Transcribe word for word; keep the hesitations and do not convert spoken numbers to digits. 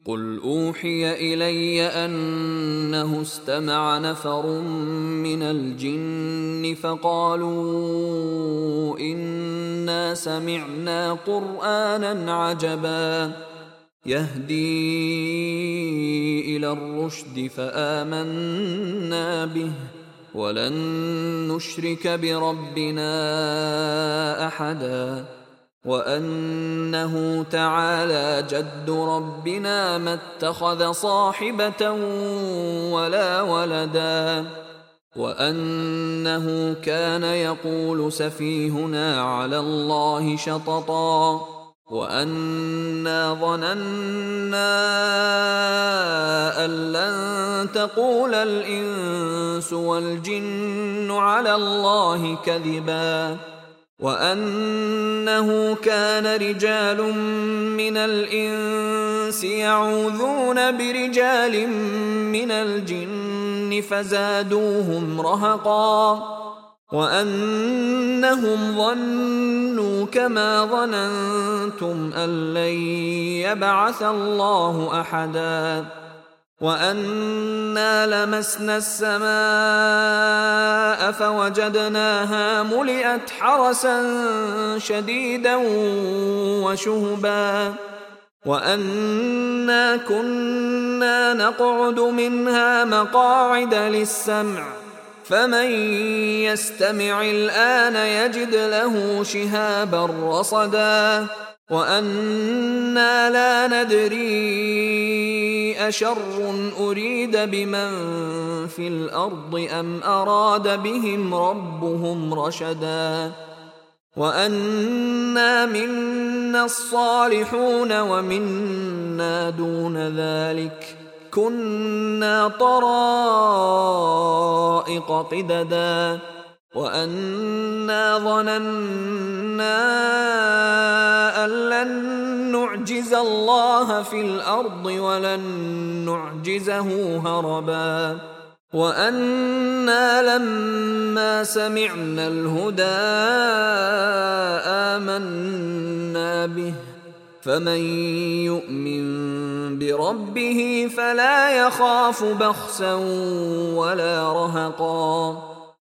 قل أوحي إلي أنه استمع نفر من الجن فقالوا إنا سمعنا قرآنا عجبا يهدي إلى الرشد فآمنا به ولن نشرك بربنا أحدا وأنه تعالى جد ربنا ما اتخذ صاحبة ولا ولدا وأنه كان يقول سفيهنا على الله شططا وأنا ظننا أن لن تقول الإنس والجن على الله كذبا وأنه كان رجال من الإنس يعوذون برجال من الجن فزادوهم رهقا وأنهم ظنوا كما ظننتم أن لن يبعث الله أحدا وأنا لمسنا السماء فوجدناها ملئت حرسا شديدا وشهبا وأنا كنا نقعد منها مقاعد للسمع فمن يستمع الآن يجد له شهابا رصدا وأنا لا ندري أشر أريد بمن في الأرض أم أراد بهم ربهم رشدا وأنا منا الصالحون ومنا دون ذلك كنا طرائق قددا وأنا ظننا أن لن نعجز الله في الأرض ولن نعجزه هربا وأنا لما سمعنا الهدى آمنا به فمن يؤمن بربه فلا يخاف بخسا ولا رهقا